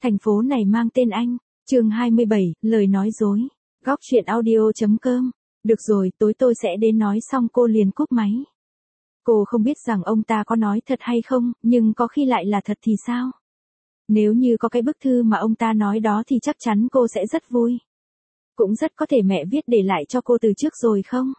Thành phố này mang tên anh. Chương 27, lời nói dối. Góc chuyện audio.com. Được rồi, tối tôi sẽ đến nói xong cô liền cúp máy. Cô không biết rằng ông ta có nói thật hay không, nhưng có khi lại là thật thì sao? Nếu như có cái bức thư mà ông ta nói đó thì chắc chắn cô sẽ rất vui. Cũng rất có thể mẹ viết để lại cho cô từ trước rồi không?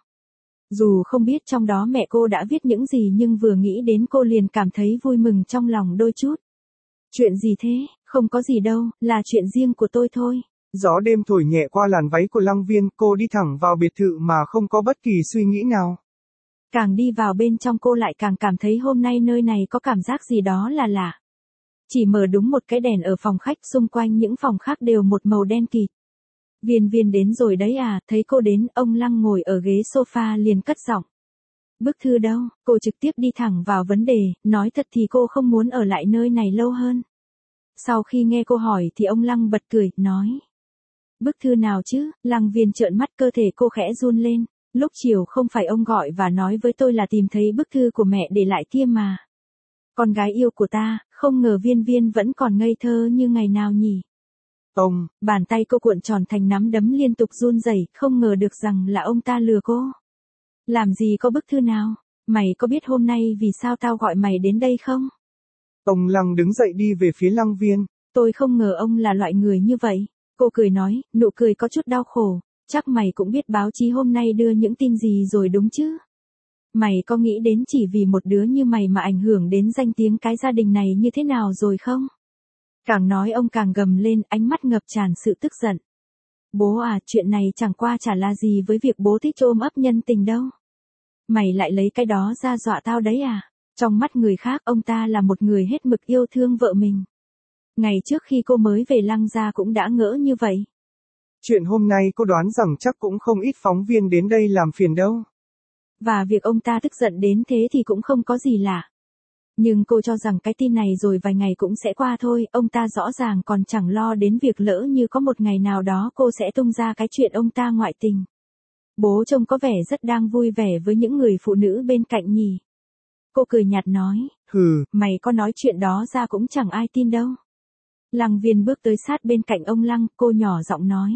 Dù không biết trong đó mẹ cô đã viết những gì nhưng vừa nghĩ đến cô liền cảm thấy vui mừng trong lòng đôi chút. Chuyện gì thế, không có gì đâu, là chuyện riêng của tôi thôi. Gió đêm thổi nhẹ qua làn váy của Lăng Viên, cô đi thẳng vào biệt thự mà không có bất kỳ suy nghĩ nào. Càng đi vào bên trong cô lại càng cảm thấy hôm nay nơi này có cảm giác gì đó là lạ. Chỉ mở đúng một cái đèn ở phòng khách, xung quanh những phòng khác đều một màu đen kịt. Viên đến rồi đấy à, thấy cô đến, ông Lăng ngồi ở ghế sofa liền cất giọng. Bức thư đâu, cô trực tiếp đi thẳng vào vấn đề, nói thật thì cô không muốn ở lại nơi này lâu hơn. Sau khi nghe cô hỏi thì ông Lăng bật cười, nói. Bức thư nào chứ, Lăng Viên trợn mắt, cơ thể cô khẽ run lên. Lúc chiều không phải ông gọi và nói với tôi là tìm thấy bức thư của mẹ để lại kia mà. Con gái yêu của ta, không ngờ Viên vẫn còn ngây thơ như ngày nào nhỉ. Ông, bàn tay cô cuộn tròn thành nắm đấm liên tục run rẩy, không ngờ được rằng là ông ta lừa cô. Làm gì có bức thư nào, mày có biết hôm nay vì sao tao gọi mày đến đây không? ông Lăng đứng dậy đi về phía Lăng Viên. Tôi không ngờ ông là loại người như vậy. Cô cười nói, nụ cười có chút đau khổ. Chắc mày cũng biết báo chí hôm nay đưa những tin gì rồi đúng chứ? Mày có nghĩ đến chỉ vì một đứa như mày mà ảnh hưởng đến danh tiếng cái gia đình này như thế nào rồi không? Càng nói ông càng gầm lên, ánh mắt ngập tràn sự tức giận. Bố à, chuyện này chẳng qua chả là gì với việc bố thích ôm ấp nhân tình đâu. Mày lại lấy cái đó ra dọa tao đấy à? Trong mắt người khác ông ta là một người hết mực yêu thương vợ mình. Ngày trước khi cô mới về Lăng gia cũng đã ngỡ như vậy. Chuyện hôm nay cô đoán rằng chắc cũng không ít phóng viên đến đây làm phiền đâu. Và việc ông ta tức giận đến thế thì cũng không có gì lạ. Nhưng cô cho rằng cái tin này rồi vài ngày cũng sẽ qua thôi, ông ta rõ ràng còn chẳng lo đến việc lỡ như có một ngày nào đó cô sẽ tung ra cái chuyện ông ta ngoại tình. Bố trông có vẻ rất đang vui vẻ với những người phụ nữ bên cạnh nhỉ. Cô cười nhạt nói, mày có nói chuyện đó ra cũng chẳng ai tin đâu. Lăng Viên bước tới sát bên cạnh ông Lăng, cô nhỏ giọng nói.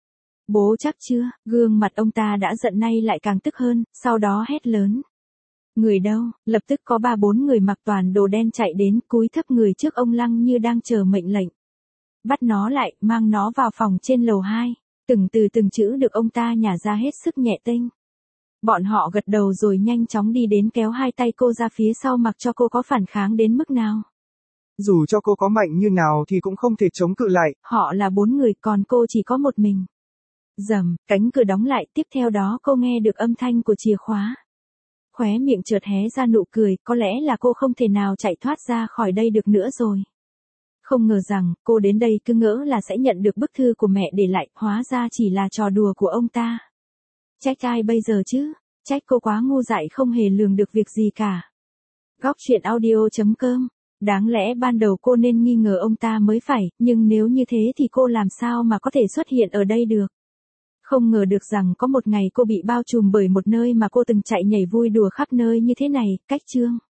Bố chắc chưa, gương mặt ông ta đã giận nay lại càng tức hơn, sau đó hét lớn. Người đâu, lập tức có 3-4 người mặc toàn đồ đen chạy đến, cúi thấp người trước ông Lăng như đang chờ mệnh lệnh. Bắt nó lại, mang nó vào phòng trên lầu 2, từng chữ được ông ta nhả ra hết sức nhẹ tênh. Bọn họ gật đầu rồi nhanh chóng đi đến kéo hai tay cô ra phía sau mặc cho cô có phản kháng đến mức nào. Dù cho cô có mạnh như nào thì cũng không thể chống cự lại. Họ là 4 người còn cô chỉ có một mình. Rầm, cánh cửa đóng lại, tiếp theo đó cô nghe được âm thanh của chìa khóa. Khóe miệng chợt hé ra nụ cười, có lẽ là cô không thể nào chạy thoát ra khỏi đây được nữa rồi. Không ngờ rằng, cô đến đây cứ ngỡ là sẽ nhận được bức thư của mẹ để lại, hóa ra chỉ là trò đùa của ông ta. Trách ai bây giờ chứ? Trách cô quá ngu dại không hề lường được việc gì cả. Góc chuyện audio.com. Đáng lẽ ban đầu cô nên nghi ngờ ông ta mới phải, nhưng nếu như thế thì cô làm sao mà có thể xuất hiện ở đây được? Không ngờ được rằng có một ngày cô bị bao trùm bởi một nơi mà cô từng chạy nhảy vui đùa khắp nơi như thế này, cách chương.